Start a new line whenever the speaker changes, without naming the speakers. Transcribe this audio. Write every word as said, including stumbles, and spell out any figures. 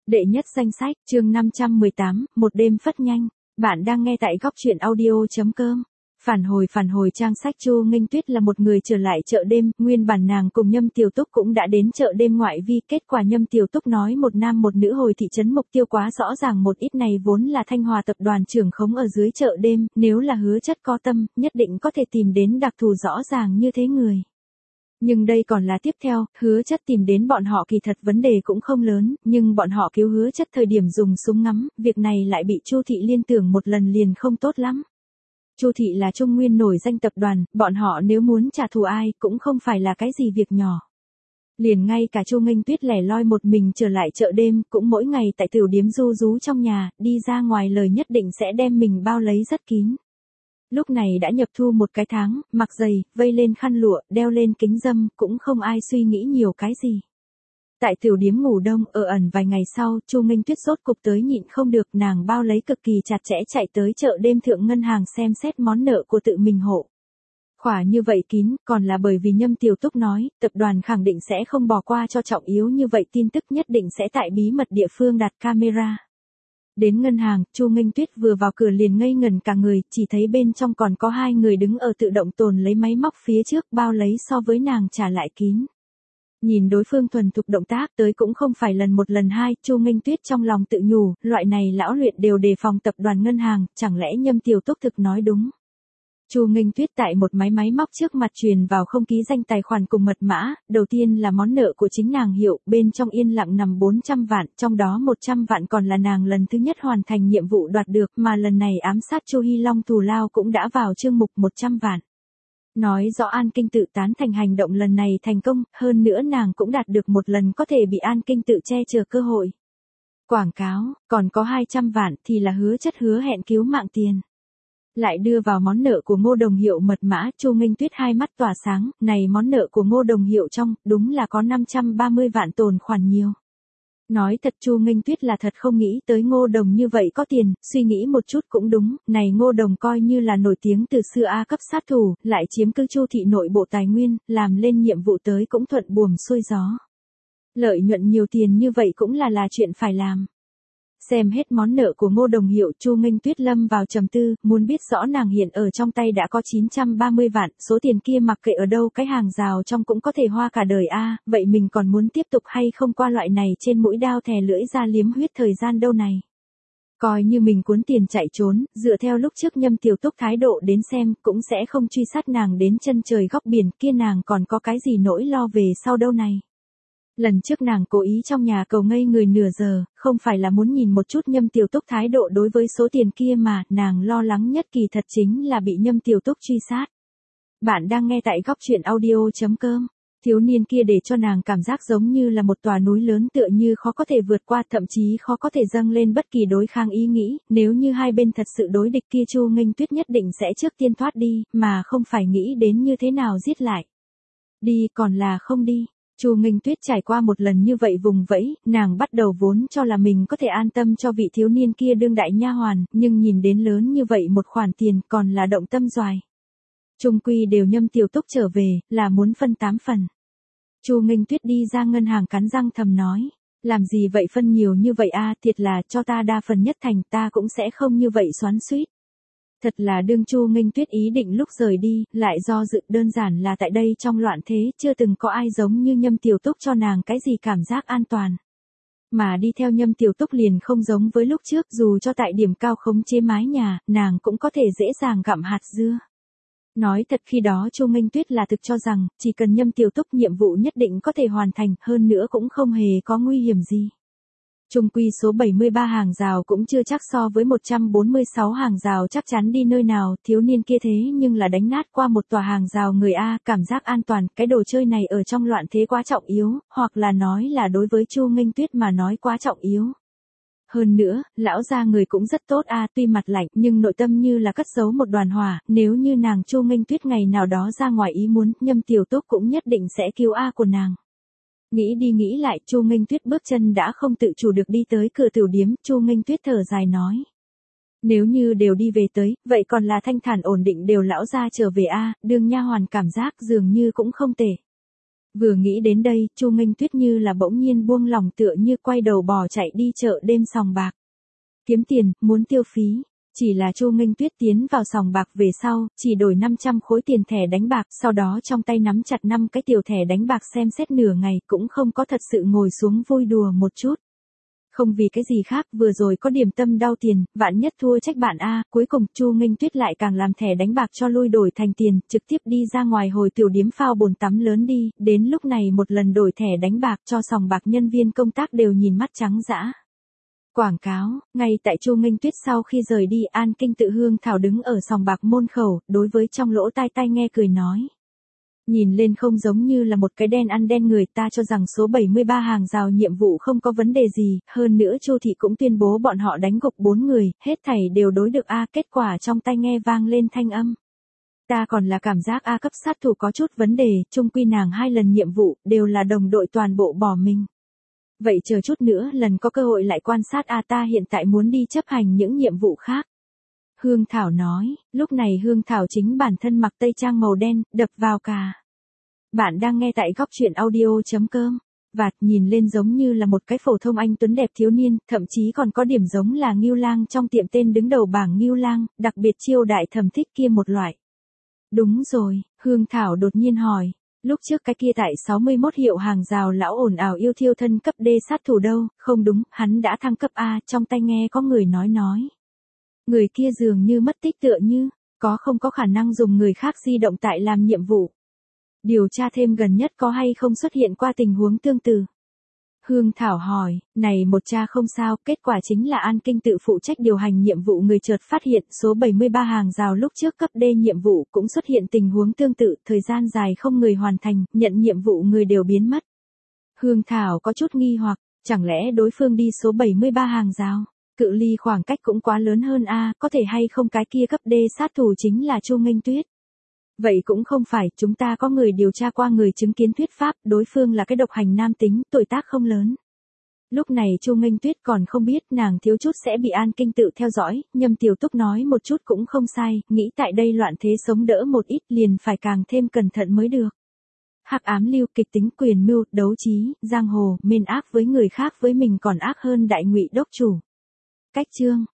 Đệ nhất danh sách, chương năm trăm mười tám, một đêm phất nhanh. Bạn đang nghe tại góc truyện audio.com. Phản hồi phản hồi trang sách. Chu Nghênh Tuyết là một người trở lại chợ đêm, nguyên bản nàng cùng Nhâm Tiểu Túc cũng đã đến chợ đêm ngoại vi, kết quả Nhâm Tiểu Túc nói một nam một nữ hồi thị trấn mục tiêu quá rõ ràng, một ít này vốn là Thanh Hòa tập đoàn trưởng khống ở dưới chợ đêm, nếu là Hứa Chất có tâm, nhất định có thể tìm đến đặc thù rõ ràng như thế người. Nhưng đây còn là tiếp theo, Hứa Chất tìm đến bọn họ kỳ thật vấn đề cũng không lớn, nhưng bọn họ cứu Hứa Chất thời điểm dùng súng ngắm, việc này lại bị Chu Thị liên tưởng một lần liền không tốt lắm. Chu Thị là Trung Nguyên nổi danh tập đoàn, bọn họ nếu muốn trả thù ai cũng không phải là cái gì việc nhỏ. Liền ngay cả Chu Nghênh Tuyết lẻ loi một mình trở lại chợ đêm, cũng mỗi ngày tại tiểu điếm ru rú trong nhà, đi ra ngoài lời nhất định sẽ đem mình bao lấy rất kín. Lúc này đã nhập thu một cái tháng, mặc giày, vây lên khăn lụa, đeo lên kính râm, cũng không ai suy nghĩ nhiều cái gì. Tại tiểu điếm ngủ đông, ở ẩn vài ngày sau, Chu Nghênh Tuyết sốt cục tới nhịn không được, nàng bao lấy cực kỳ chặt chẽ chạy tới chợ đêm thượng ngân hàng xem xét món nợ của tự mình hộ. Khỏa như vậy kín, còn là bởi vì Nhâm Tiểu Túc nói, tập đoàn khẳng định sẽ không bỏ qua cho trọng yếu như vậy tin tức, nhất định sẽ tại bí mật địa phương đặt camera. Đến ngân hàng, Chu Nghênh Tuyết vừa vào cửa liền ngây ngẩn cả người, chỉ thấy bên trong còn có hai người đứng ở tự động tồn lấy máy móc phía trước, bao lấy so với nàng trả lại kín. Nhìn đối phương thuần thục động tác tới cũng không phải lần một lần hai, Chu Nghênh Tuyết trong lòng tự nhủ, loại này lão luyện đều đề phòng tập đoàn ngân hàng, chẳng lẽ Nhâm Tiểu Túc thực nói đúng. Chu Nghênh Tuyết tại một máy máy móc trước mặt truyền vào không ký danh tài khoản cùng mật mã, đầu tiên là món nợ của chính nàng hiệu, bên trong yên lặng nằm bốn trăm vạn, trong đó một trăm vạn còn là nàng lần thứ nhất hoàn thành nhiệm vụ đoạt được, mà lần này ám sát Chu Hy Long thù lao cũng đã vào chương mục một trăm vạn. Nói rõ An Kinh tự tán thành hành động lần này thành công, hơn nữa nàng cũng đạt được một lần có thể bị An Kinh tự che chở cơ hội. Quảng cáo, còn có hai trăm vạn thì là Hứa Chất hứa hẹn cứu mạng tiền. Lại đưa vào món nợ của Ngô Đồng Hiệu mật mã, Chu Nghênh Tuyết hai mắt tỏa sáng, này món nợ của Ngô Đồng Hiệu trong, đúng là có năm trăm ba mươi vạn tồn khoản nhiều. Nói thật Chu Nghênh Tuyết là thật không nghĩ tới Ngô Đồng như vậy có tiền, suy nghĩ một chút cũng đúng, này Ngô Đồng coi như là nổi tiếng từ xưa A cấp sát thủ, lại chiếm cứ Chu Thị nội bộ tài nguyên, làm lên nhiệm vụ tới cũng thuận buồm xuôi gió. Lợi nhuận nhiều tiền như vậy cũng là là chuyện phải làm. Xem hết món nợ của Ngô Đồng Hiệu, Chu Nghênh Tuyết lâm vào trầm tư, muốn biết rõ nàng hiện ở trong tay đã có chín trăm ba mươi vạn, số tiền kia mặc kệ ở đâu cái hàng rào trong cũng có thể hoa cả đời a, vậy mình còn muốn tiếp tục hay không qua loại này trên mũi đao thè lưỡi ra liếm huyết thời gian đâu này. Coi như mình cuốn tiền chạy trốn, dựa theo lúc trước Nhâm Tiểu Túc thái độ đến xem, cũng sẽ không truy sát nàng đến chân trời góc biển, kia nàng còn có cái gì nỗi lo về sau đâu này. Lần trước nàng cố ý trong nhà cầu ngây người nửa giờ, không phải là muốn nhìn một chút Nhâm Tiểu Túc thái độ đối với số tiền kia mà, nàng lo lắng nhất kỳ thật chính là bị Nhâm Tiểu Túc truy sát. Bạn đang nghe tại góc truyện audio.com. Thiếu niên kia để cho nàng cảm giác giống như là một tòa núi lớn tựa như khó có thể vượt qua, thậm chí khó có thể dâng lên bất kỳ đối kháng ý nghĩ, nếu như hai bên thật sự đối địch kia Chu Nghênh Tuyết nhất định sẽ trước tiên thoát đi, mà không phải nghĩ đến như thế nào giết lại. Đi còn là không đi. Chu Nghênh Tuyết trải qua một lần như vậy vùng vẫy, nàng bắt đầu vốn cho là mình có thể an tâm cho vị thiếu niên kia đương đại nha hoàn, nhưng nhìn đến lớn như vậy một khoản tiền còn là động tâm doài. Trung quy đều Nhâm Tiểu Túc trở về, là muốn phân tám phần. Chu Nghênh Tuyết đi ra ngân hàng cắn răng thầm nói, làm gì vậy phân nhiều như vậy a, thiệt là cho ta đa phần nhất thành, ta cũng sẽ không như vậy xoắn xuýt. Thật là đương Chu Nghênh Tuyết ý định lúc rời đi, lại do dự, đơn giản là tại đây trong loạn thế, chưa từng có ai giống như Nhâm Tiểu Túc cho nàng cái gì cảm giác an toàn. Mà đi theo Nhâm Tiểu Túc liền không giống với lúc trước, dù cho tại điểm cao khống chế mái nhà, nàng cũng có thể dễ dàng gặm hạt dưa. Nói thật khi đó Chu Nghênh Tuyết là thực cho rằng, chỉ cần Nhâm Tiểu Túc nhiệm vụ nhất định có thể hoàn thành, hơn nữa cũng không hề có nguy hiểm gì. Trung quy số bảy mươi ba hàng rào cũng chưa chắc so với một trăm bốn mươi sáu hàng rào chắc chắn đi nơi nào, thiếu niên kia thế nhưng là đánh nát qua một tòa hàng rào người A, cảm giác an toàn, cái đồ chơi này ở trong loạn thế quá trọng yếu, hoặc là nói là đối với Chu Nghênh Tuyết mà nói quá trọng yếu. Hơn nữa, lão gia người cũng rất tốt a, tuy mặt lạnh nhưng nội tâm như là cất giấu một đoàn hỏa, nếu như nàng Chu Nghênh Tuyết ngày nào đó ra ngoài ý muốn, Nhâm Tiểu Túc cũng nhất định sẽ cứu a của nàng. Nghĩ đi nghĩ lại, Chu Nghênh Tuyết bước chân đã không tự chủ được đi tới cửa tiểu điếm, Chu Nghênh Tuyết thở dài nói. Nếu như đều đi về tới, vậy còn là thanh thản ổn định đều lão gia trở về a, đương nha hoàn cảm giác dường như cũng không tệ. Vừa nghĩ đến đây, Chu Nghênh Tuyết như là bỗng nhiên buông lòng tựa như quay đầu bò chạy đi chợ đêm sòng bạc. Kiếm tiền, muốn tiêu phí. Chỉ là Chu Nghênh Tuyết tiến vào sòng bạc về sau, chỉ đổi năm trăm khối tiền thẻ đánh bạc, sau đó trong tay nắm chặt năm cái tiểu thẻ đánh bạc xem xét nửa ngày, cũng không có thật sự ngồi xuống vui đùa một chút. Không vì cái gì khác, vừa rồi có điểm tâm đau tiền, vạn nhất thua trách bạn a, cuối cùng Chu Nghênh Tuyết lại càng làm thẻ đánh bạc cho lui đổi thành tiền, trực tiếp đi ra ngoài hồi tiểu điếm phao bồn tắm lớn đi, đến lúc này một lần đổi thẻ đánh bạc cho sòng bạc nhân viên công tác đều nhìn mắt trắng dã. Quảng cáo, ngay tại Chu Nghênh Tuyết sau khi rời đi, An Kinh Tự Hương Thảo đứng ở sòng bạc môn khẩu, đối với trong lỗ tai tai nghe cười nói. Nhìn lên không giống như là một cái đen ăn đen người, ta cho rằng số bảy mươi ba hàng rào nhiệm vụ không có vấn đề gì, hơn nữa Chu thị cũng tuyên bố bọn họ đánh gục bốn người, hết thảy đều đối được a, kết quả trong tai nghe vang lên thanh âm. Ta còn là cảm giác a cấp sát thủ có chút vấn đề, chung quy nàng hai lần nhiệm vụ, đều là đồng đội toàn bộ bỏ mình. Vậy chờ chút nữa lần có cơ hội lại quan sát a, ta hiện tại muốn đi chấp hành những nhiệm vụ khác. Hương Thảo nói, lúc này Hương Thảo chính bản thân mặc tây trang màu đen, đập vào cà. Bạn đang nghe tại góc truyện audio.com. Vạt nhìn lên giống như là một cái phổ thông anh tuấn đẹp thiếu niên, thậm chí còn có điểm giống là Ngưu Lang trong tiệm tên đứng đầu bảng Ngưu Lang, đặc biệt chiêu đại thầm thích kia một loại. Đúng rồi, Hương Thảo đột nhiên hỏi. Lúc trước cái kia tại sáu mươi mốt hiệu hàng rào lão ồn ào yêu thiêu thân cấp D sát thủ đâu, không đúng, hắn đã thăng cấp A, trong tai nghe có người nói nói. Người kia dường như mất tích tựa như, có không có khả năng dùng người khác di động tại làm nhiệm vụ. Điều tra thêm gần nhất có hay không xuất hiện qua tình huống tương tự. Hương Thảo hỏi, này một cha không sao, kết quả chính là An Kinh Tự phụ trách điều hành nhiệm vụ người chợt phát hiện số bảy mươi ba hàng rào lúc trước cấp D nhiệm vụ cũng xuất hiện tình huống tương tự, thời gian dài không người hoàn thành, nhận nhiệm vụ người đều biến mất. Hương Thảo có chút nghi hoặc, chẳng lẽ đối phương đi số bảy mươi ba hàng rào, cự ly khoảng cách cũng quá lớn hơn a, có thể hay không cái kia cấp D sát thủ chính là Chu Nghênh Tuyết. Vậy cũng không phải, chúng ta có người điều tra qua người chứng kiến thuyết pháp, đối phương là cái độc hành nam tính, tuổi tác không lớn. Lúc này Chu Nghênh Tuyết còn không biết nàng thiếu chút sẽ bị An Kinh Tự theo dõi, Nhâm Tiểu Túc nói một chút cũng không sai, nghĩ tại đây loạn thế sống đỡ một ít liền phải càng thêm cẩn thận mới được. Hắc ám lưu kịch tính quyền mưu, đấu trí, giang hồ, mên ác với người khác với mình còn ác hơn đại ngụy đốc chủ. Cách chương